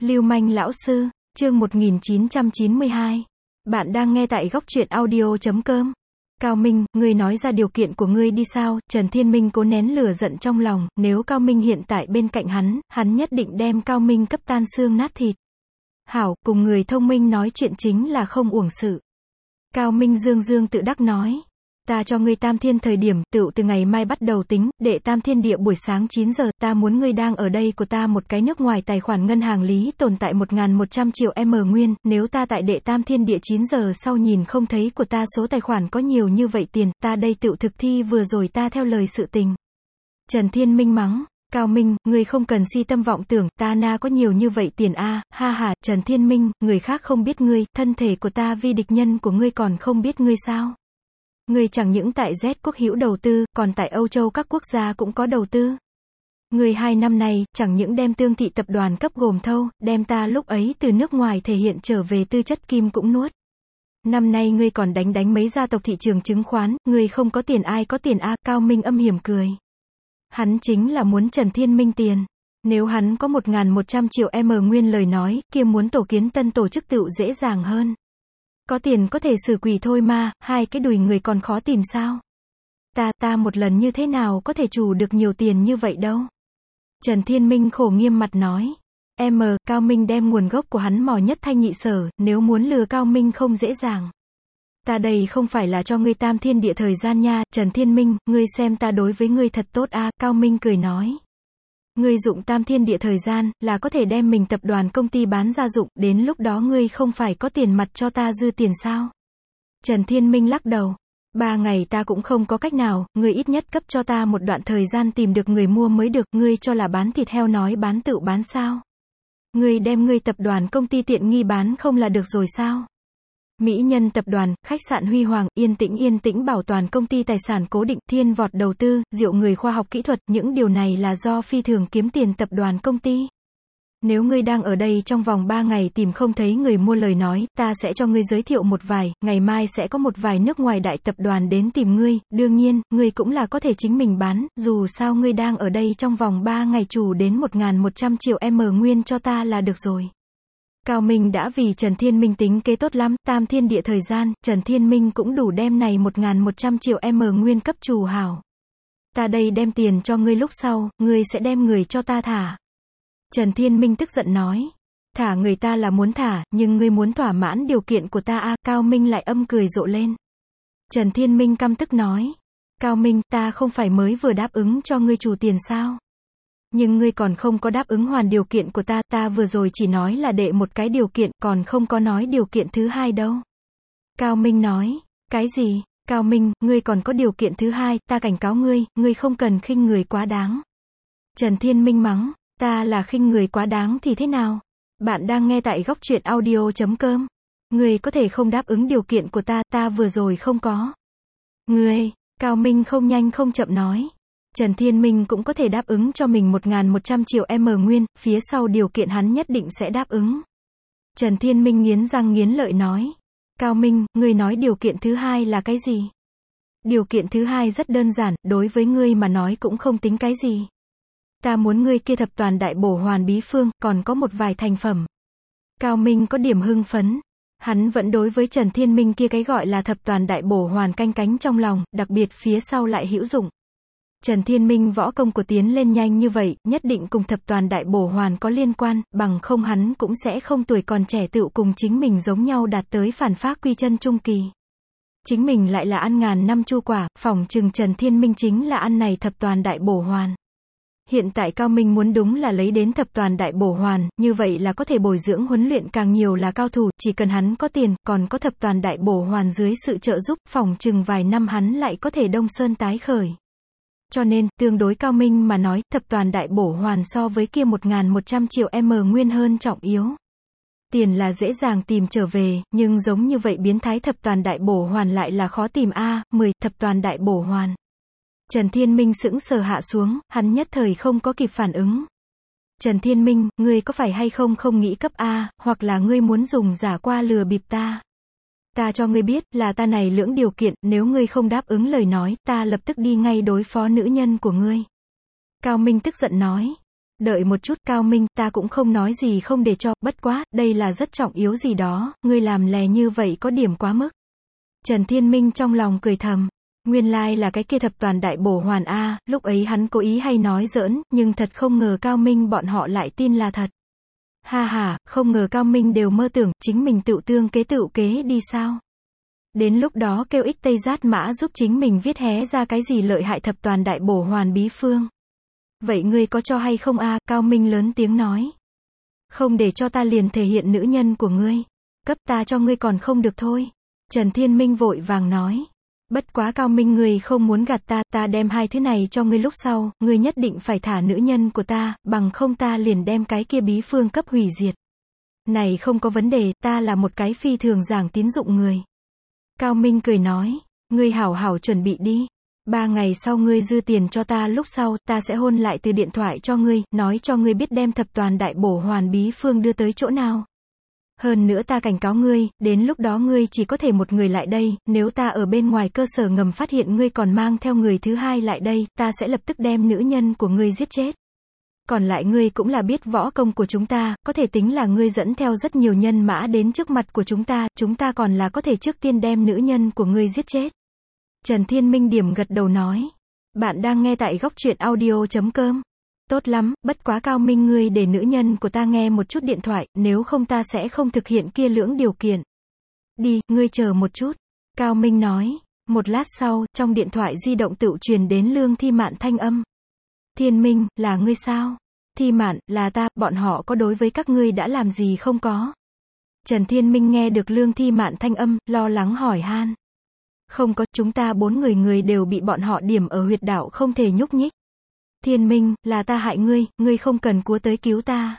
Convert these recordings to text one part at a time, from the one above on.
Lưu manh lão sư, chương 1992. Bạn đang nghe tại góc truyện audio.com. Cao Minh, ngươi nói ra điều kiện của ngươi đi sao? Trần Thiên Minh cố nén lửa giận trong lòng, nếu Cao Minh hiện tại bên cạnh hắn nhất định đem Cao Minh cấp tan xương nát thịt. Hảo, cùng người thông minh nói chuyện chính là không uổng sự. Cao Minh dương tự đắc nói. Ta cho ngươi tam thiên thời điểm, tựu từ ngày mai bắt đầu tính, đệ tam thiên địa buổi sáng 9 giờ, ta muốn ngươi đang ở đây của ta một cái nước ngoài tài khoản ngân hàng lý tồn tại 1.100 triệu M nguyên, nếu ta tại đệ tam thiên địa 9 giờ sau nhìn không thấy của ta số tài khoản có nhiều như vậy tiền, ta đây tựu thực thi vừa rồi ta theo lời sự tình. Trần Thiên Minh mắng. Cao Minh, ngươi không cần si tâm vọng tưởng, ta na có nhiều như vậy tiền a, ha ha, Trần Thiên Minh, người khác không biết ngươi, thân thể của ta vi địch nhân của ngươi còn không biết ngươi sao? Ngươi chẳng những tại Z quốc hữu đầu tư, còn tại Âu Châu các quốc gia cũng có đầu tư. Ngươi 2 năm này, chẳng những đem Tương Thị tập đoàn cấp gồm thâu, đem ta lúc ấy từ nước ngoài thể hiện trở về tư chất kim cũng nuốt. Năm nay ngươi còn đánh mấy gia tộc thị trường chứng khoán, ngươi không có tiền ai có tiền a, Cao Minh âm hiểm cười. Hắn chính là muốn Trần Thiên Minh tiền. Nếu hắn có 1.100 triệu M nguyên lời nói, kia muốn tổ kiến tân tổ chức tựu dễ dàng hơn. Có tiền có thể xử quỷ thôi mà, hai cái đùi người còn khó tìm sao? Ta một lần như thế nào có thể chủ được nhiều tiền như vậy đâu? Trần Thiên Minh khổ nghiêm mặt nói. Cao Minh đem nguồn gốc của hắn mò nhất thanh nhị sở, nếu muốn lừa Cao Minh không dễ dàng. Ta đây không phải là cho ngươi tam thiên địa thời gian nha, Trần Thiên Minh, ngươi xem ta đối với ngươi thật tốt a, Cao Minh cười nói. Ngươi dụng tam thiên địa thời gian, là có thể đem mình tập đoàn công ty bán ra dụng, đến lúc đó ngươi không phải có tiền mặt cho ta dư tiền sao? Trần Thiên Minh lắc đầu. 3 ngày ta cũng không có cách nào, ngươi ít nhất cấp cho ta một đoạn thời gian tìm được người mua mới được, ngươi cho là bán thịt heo nói bán tựu bán sao? Ngươi đem ngươi tập đoàn công ty tiện nghi bán không là được rồi sao? Mỹ Nhân tập đoàn, khách sạn Huy Hoàng, yên tĩnh bảo toàn công ty tài sản cố định, thiên vọt đầu tư, diệu người khoa học kỹ thuật, những điều này là do phi thường kiếm tiền tập đoàn công ty. Nếu ngươi đang ở đây trong vòng 3 ngày tìm không thấy người mua lời nói, ta sẽ cho ngươi giới thiệu một vài, ngày mai sẽ có một vài nước ngoài đại tập đoàn đến tìm ngươi, đương nhiên, ngươi cũng là có thể chính mình bán, dù sao ngươi đang ở đây trong vòng 3 ngày chủ đến 1.100 triệu M nguyên cho ta là được rồi. Cao Minh đã vì Trần Thiên Minh tính kế tốt lắm, tam thiên địa thời gian, Trần Thiên Minh cũng đủ đem này 1.100 triệu M nguyên cấp chủ hảo. Ta đây đem tiền cho ngươi lúc sau, ngươi sẽ đem người cho ta thả. Trần Thiên Minh tức giận nói. Thả người ta là muốn thả, nhưng ngươi muốn thỏa mãn điều kiện của ta a, Cao Minh lại âm cười rộ lên. Trần Thiên Minh căm tức nói. Cao Minh, ta không phải mới vừa đáp ứng cho ngươi chủ tiền sao? Nhưng ngươi còn không có đáp ứng hoàn điều kiện của ta vừa rồi chỉ nói là đệ một cái điều kiện, còn không có nói điều kiện thứ hai đâu. Cao Minh nói, cái gì? Cao Minh, ngươi còn có điều kiện thứ hai, ta cảnh cáo ngươi không cần khinh người quá đáng. Trần Thiên Minh mắng, ta là khinh người quá đáng thì thế nào? Bạn đang nghe tại góc truyện audio.com. Ngươi có thể không đáp ứng điều kiện của ta vừa rồi không có. Ngươi, Cao Minh không nhanh không chậm nói. Trần Thiên Minh cũng có thể đáp ứng cho mình 1.100 triệu M nguyên, phía sau điều kiện hắn nhất định sẽ đáp ứng. Trần Thiên Minh nghiến răng nghiến lợi nói. Cao Minh, ngươi nói điều kiện thứ hai là cái gì? Điều kiện thứ hai rất đơn giản, đối với ngươi mà nói cũng không tính cái gì. Ta muốn ngươi kia thập toàn đại bổ hoàn bí phương, còn có một vài thành phẩm. Cao Minh có điểm hưng phấn. Hắn vẫn đối với Trần Thiên Minh kia cái gọi là thập toàn đại bổ hoàn canh cánh trong lòng, đặc biệt phía sau lại hữu dụng. Trần Thiên Minh võ công của tiến lên nhanh như vậy, nhất định cùng thập toàn đại bổ hoàn có liên quan, bằng không hắn cũng sẽ không tuổi còn trẻ tựu cùng chính mình giống nhau đạt tới phản phá quy chân trung kỳ. Chính mình lại là ăn ngàn năm chu quả, phỏng chừng Trần Thiên Minh chính là ăn này thập toàn đại bổ hoàn. Hiện tại Cao Minh muốn đúng là lấy đến thập toàn đại bổ hoàn, như vậy là có thể bồi dưỡng huấn luyện càng nhiều là cao thủ, chỉ cần hắn có tiền, còn có thập toàn đại bổ hoàn dưới sự trợ giúp, phỏng chừng vài năm hắn lại có thể đông sơn tái khởi. Cho nên, tương đối Cao Minh mà nói, thập toàn đại bổ hoàn so với kia 1.100 triệu M nguyên hơn trọng yếu. Tiền là dễ dàng tìm trở về, nhưng giống như vậy biến thái thập toàn đại bổ hoàn lại là khó tìm a, 10 thập toàn đại bổ hoàn. Trần Thiên Minh sững sờ hạ xuống, hắn nhất thời không có kịp phản ứng. Trần Thiên Minh, ngươi có phải hay không nghĩ cấp a, hoặc là ngươi muốn dùng giả qua lừa bịp ta? Ta cho ngươi biết, là ta này lưỡng điều kiện, nếu ngươi không đáp ứng lời nói, ta lập tức đi ngay đối phó nữ nhân của ngươi. Cao Minh tức giận nói. Đợi một chút, Cao Minh, ta cũng không nói gì không để cho, bất quá, đây là rất trọng yếu gì đó, ngươi làm lè như vậy có điểm quá mức. Trần Thiên Minh trong lòng cười thầm. Nguyên lai là cái kia thập toàn đại bổ hoàn A, lúc ấy hắn cố ý hay nói giỡn, nhưng thật không ngờ Cao Minh bọn họ lại tin là thật. Ha ha, không ngờ Cao Minh đều mơ tưởng, chính mình tựu tựu kế đi sao. Đến lúc đó kêu ích Tây Giát Mã giúp chính mình viết hé ra cái gì lợi hại thập toàn đại bổ hoàn bí phương. Vậy ngươi có cho hay không a? Cao Minh lớn tiếng nói. Không để cho ta liền thể hiện nữ nhân của ngươi. Cấp ta cho ngươi còn không được thôi. Trần Thiên Minh vội vàng nói. Bất quá Cao Minh ngươi không muốn gạt ta, ta đem hai thứ này cho ngươi lúc sau, ngươi nhất định phải thả nữ nhân của ta, bằng không ta liền đem cái kia bí phương cấp hủy diệt. Này không có vấn đề, ta là một cái phi thường giảng tín dụng người. Cao Minh cười nói, ngươi hảo hảo chuẩn bị đi. 3 ngày sau ngươi dư tiền cho ta lúc sau, ta sẽ hôn lại từ điện thoại cho ngươi, nói cho ngươi biết đem thập toàn đại bổ hoàn bí phương đưa tới chỗ nào. Hơn nữa ta cảnh cáo ngươi, đến lúc đó ngươi chỉ có thể một người lại đây, nếu ta ở bên ngoài cơ sở ngầm phát hiện ngươi còn mang theo người thứ hai lại đây, ta sẽ lập tức đem nữ nhân của ngươi giết chết. Còn lại ngươi cũng là biết võ công của chúng ta, có thể tính là ngươi dẫn theo rất nhiều nhân mã đến trước mặt của chúng ta còn là có thể trước tiên đem nữ nhân của ngươi giết chết. Trần Thiên Minh điểm gật đầu nói. Bạn đang nghe tại góc truyện audio.com. Tốt lắm, bất quá Cao Minh ngươi để nữ nhân của ta nghe một chút điện thoại, nếu không ta sẽ không thực hiện kia lưỡng điều kiện. Đi, ngươi chờ một chút. Cao Minh nói. Một lát sau, trong điện thoại di động tự truyền đến Lương Thi Mạn thanh âm. Thiên Minh, là ngươi sao? Thi Mạn, là ta, bọn họ có đối với các ngươi đã làm gì không có? Trần Thiên Minh nghe được Lương Thi Mạn thanh âm, lo lắng hỏi han. Không có, chúng ta 4 người đều bị bọn họ điểm ở huyệt đạo không thể nhúc nhích. Thiên Minh, là ta hại ngươi, ngươi không cần cúa tới cứu ta.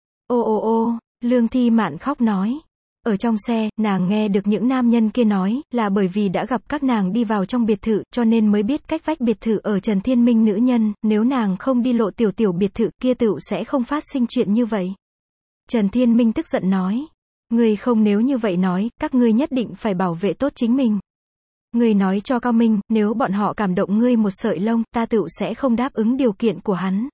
Ô, Lương Thi Mạn khóc nói. Ở trong xe, nàng nghe được những nam nhân kia nói, là bởi vì đã gặp các nàng đi vào trong biệt thự, cho nên mới biết cách vách biệt thự ở Trần Thiên Minh nữ nhân, nếu nàng không đi lộ tiểu biệt thự kia tựu sẽ không phát sinh chuyện như vậy. Trần Thiên Minh tức giận nói. Ngươi không nếu như vậy nói, các ngươi nhất định phải bảo vệ tốt chính mình. Ngươi nói cho Cao Minh, nếu bọn họ cảm động ngươi một sợi lông, ta tựu sẽ không đáp ứng điều kiện của hắn.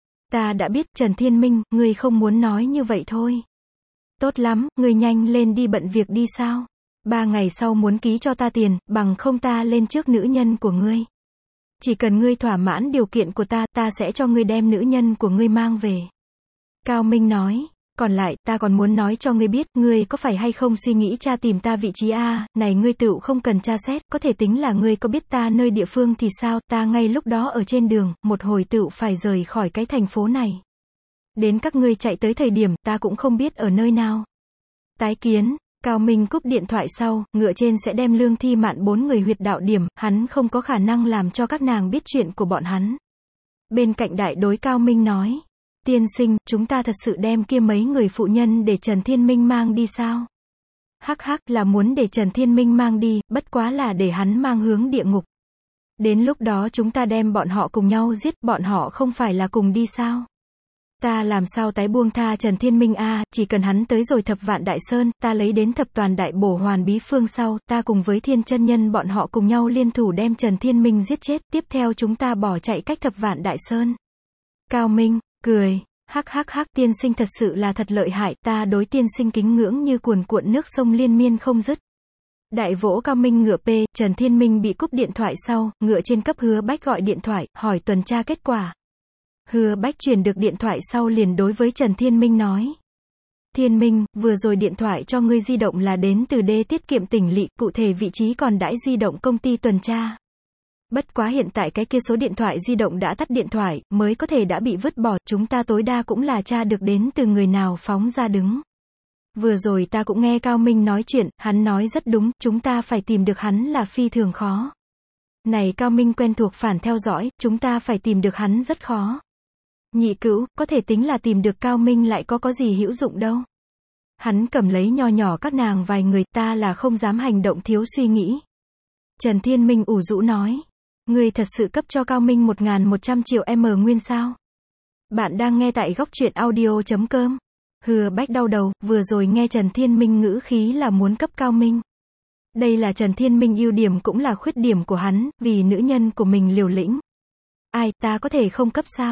Ta đã biết, Trần Thiên Minh, ngươi không muốn nói như vậy thôi. Tốt lắm, ngươi nhanh lên đi bận việc đi sao? 3 ngày sau muốn ký cho ta tiền, bằng không ta lên trước nữ nhân của ngươi. Chỉ cần ngươi thỏa mãn điều kiện của ta, ta sẽ cho ngươi đem nữ nhân của ngươi mang về. Cao Minh nói. Còn lại, ta còn muốn nói cho ngươi biết, ngươi có phải hay không suy nghĩ tra tìm ta vị trí a? Này ngươi tựu không cần tra xét, có thể tính là ngươi có biết ta nơi địa phương thì sao, ta ngay lúc đó ở trên đường, một hồi tựu phải rời khỏi cái thành phố này. Đến các ngươi chạy tới thời điểm, ta cũng không biết ở nơi nào. Tái kiến. Cao Minh cúp điện thoại sau, ngựa trên sẽ đem Lương Thi Mạn 4 người huyệt đạo điểm, hắn không có khả năng làm cho các nàng biết chuyện của bọn hắn. Bên cạnh đại đối Cao Minh nói. Tiên sinh, chúng ta thật sự đem kia mấy người phụ nhân để Trần Thiên Minh mang đi sao? Hắc, là muốn để Trần Thiên Minh mang đi, bất quá là để hắn mang hướng địa ngục. Đến lúc đó chúng ta đem bọn họ cùng nhau giết, bọn họ không phải là cùng đi sao? Ta làm sao tái buông tha Trần Thiên Minh a? Chỉ cần hắn tới rồi Thập Vạn Đại Sơn, ta lấy đến thập toàn đại bổ hoàn bí phương sau, ta cùng với Thiên Chân Nhân bọn họ cùng nhau liên thủ đem Trần Thiên Minh giết chết, tiếp theo chúng ta bỏ chạy cách Thập Vạn Đại Sơn. Cao Minh cười. Hắc, tiên sinh thật sự là thật lợi hại, ta đối tiên sinh kính ngưỡng như cuồn cuộn nước sông liên miên không dứt. Đại vỗ Cao Minh ngựa Trần Thiên Minh bị cúp điện thoại sau, ngựa trên cấp Hứa Bách gọi điện thoại, hỏi tuần tra kết quả. Hứa Bách truyền được điện thoại sau liền đối với Trần Thiên Minh nói. Thiên Minh, vừa rồi điện thoại cho ngươi di động là đến từ Đê Tiết Kiệm Tỉnh Lỵ, cụ thể vị trí còn đãi di động công ty tuần tra. Bất quá hiện tại cái kia số điện thoại di động đã tắt điện thoại, mới có thể đã bị vứt bỏ, chúng ta tối đa cũng là tra được đến từ người nào phóng ra đứng. Vừa rồi ta cũng nghe Cao Minh nói chuyện, hắn nói rất đúng, chúng ta phải tìm được hắn là phi thường khó. Này Cao Minh quen thuộc phản theo dõi, chúng ta phải tìm được hắn rất khó. Nhị Cữu, có thể tính là tìm được Cao Minh lại có gì hữu dụng đâu. Hắn cầm lấy nho nhỏ các nàng vài người, ta là không dám hành động thiếu suy nghĩ. Trần Thiên Minh ủ rũ nói. Ngươi thật sự cấp cho Cao Minh 1.100 triệu M nguyên sao? Bạn đang nghe tại góc truyện audio.com. Hứa Bách đau đầu, vừa rồi nghe Trần Thiên Minh ngữ khí là muốn cấp Cao Minh. Đây là Trần Thiên Minh ưu điểm cũng là khuyết điểm của hắn, vì nữ nhân của mình liều lĩnh. Ai, ta có thể không cấp sao?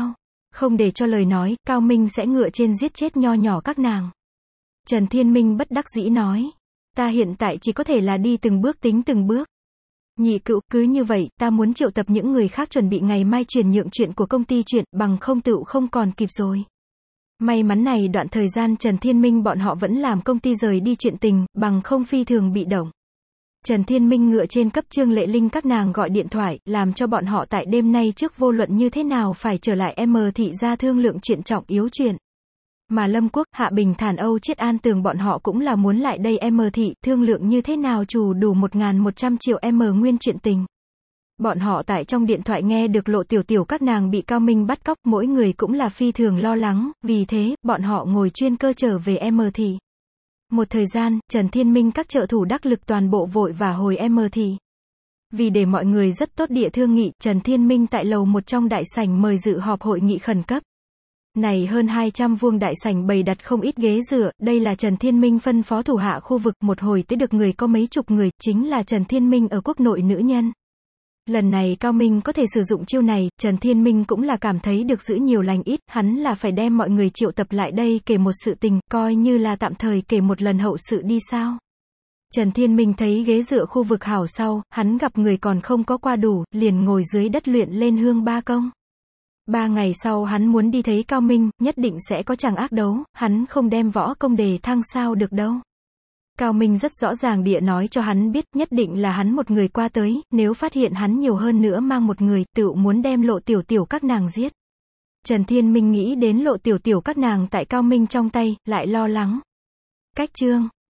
Không để cho lời nói, Cao Minh sẽ ngựa trên giết chết nho nhỏ các nàng. Trần Thiên Minh bất đắc dĩ nói. Ta hiện tại chỉ có thể là đi từng bước tính từng bước. Nhị Cựu, cứ như vậy, ta muốn triệu tập những người khác chuẩn bị ngày mai chuyển nhượng chuyện của công ty chuyện, bằng không tựu không còn kịp rồi. May mắn này đoạn thời gian Trần Thiên Minh bọn họ vẫn làm công ty rời đi chuyện tình, bằng không phi thường bị động. Trần Thiên Minh ngựa trên cấp Trương Lệ Linh các nàng gọi điện thoại, làm cho bọn họ tại đêm nay trước vô luận như thế nào phải trở lại M thị ra thương lượng chuyện trọng yếu chuyện. Mà Lâm Quốc, Hạ Bình Thản Âu Chiết An Tường bọn họ cũng là muốn lại đây M thị, thương lượng như thế nào chủ đủ 1.100 triệu nguyên chuyện tình. Bọn họ tại trong điện thoại nghe được Lộ Tiểu Tiểu các nàng bị Cao Minh bắt cóc, mỗi người cũng là phi thường lo lắng, vì thế, bọn họ ngồi chuyên cơ trở về M thị. Một thời gian, Trần Thiên Minh các trợ thủ đắc lực toàn bộ vội và hồi M thị. Vì để mọi người rất tốt địa thương nghị, Trần Thiên Minh tại lầu một trong đại sảnh mời dự họp hội nghị khẩn cấp. Này hơn 200 vuông đại sảnh bày đặt không ít ghế dựa, đây là Trần Thiên Minh phân phó thủ hạ khu vực, một hồi tới được người có mấy chục người, chính là Trần Thiên Minh ở quốc nội nữ nhân. Lần này Cao Minh có thể sử dụng chiêu này, Trần Thiên Minh cũng là cảm thấy được giữ nhiều lành ít, hắn là phải đem mọi người triệu tập lại đây kể một sự tình, coi như là tạm thời kể một lần hậu sự đi sao. Trần Thiên Minh thấy ghế dựa khu vực hảo sau, hắn gặp người còn không có qua đủ, liền ngồi dưới đất luyện lên hương ba công. 3 ngày sau hắn muốn đi thấy Cao Minh, nhất định sẽ có chàng ác đấu, hắn không đem võ công đề thăng sao được đâu. Cao Minh rất rõ ràng địa nói cho hắn biết, nhất định là hắn một người qua tới, nếu phát hiện hắn nhiều hơn nữa mang một người, tựu muốn đem Lộ Tiểu Tiểu các nàng giết. Trần Thiên Minh nghĩ đến Lộ Tiểu Tiểu các nàng tại Cao Minh trong tay, lại lo lắng. Cách chương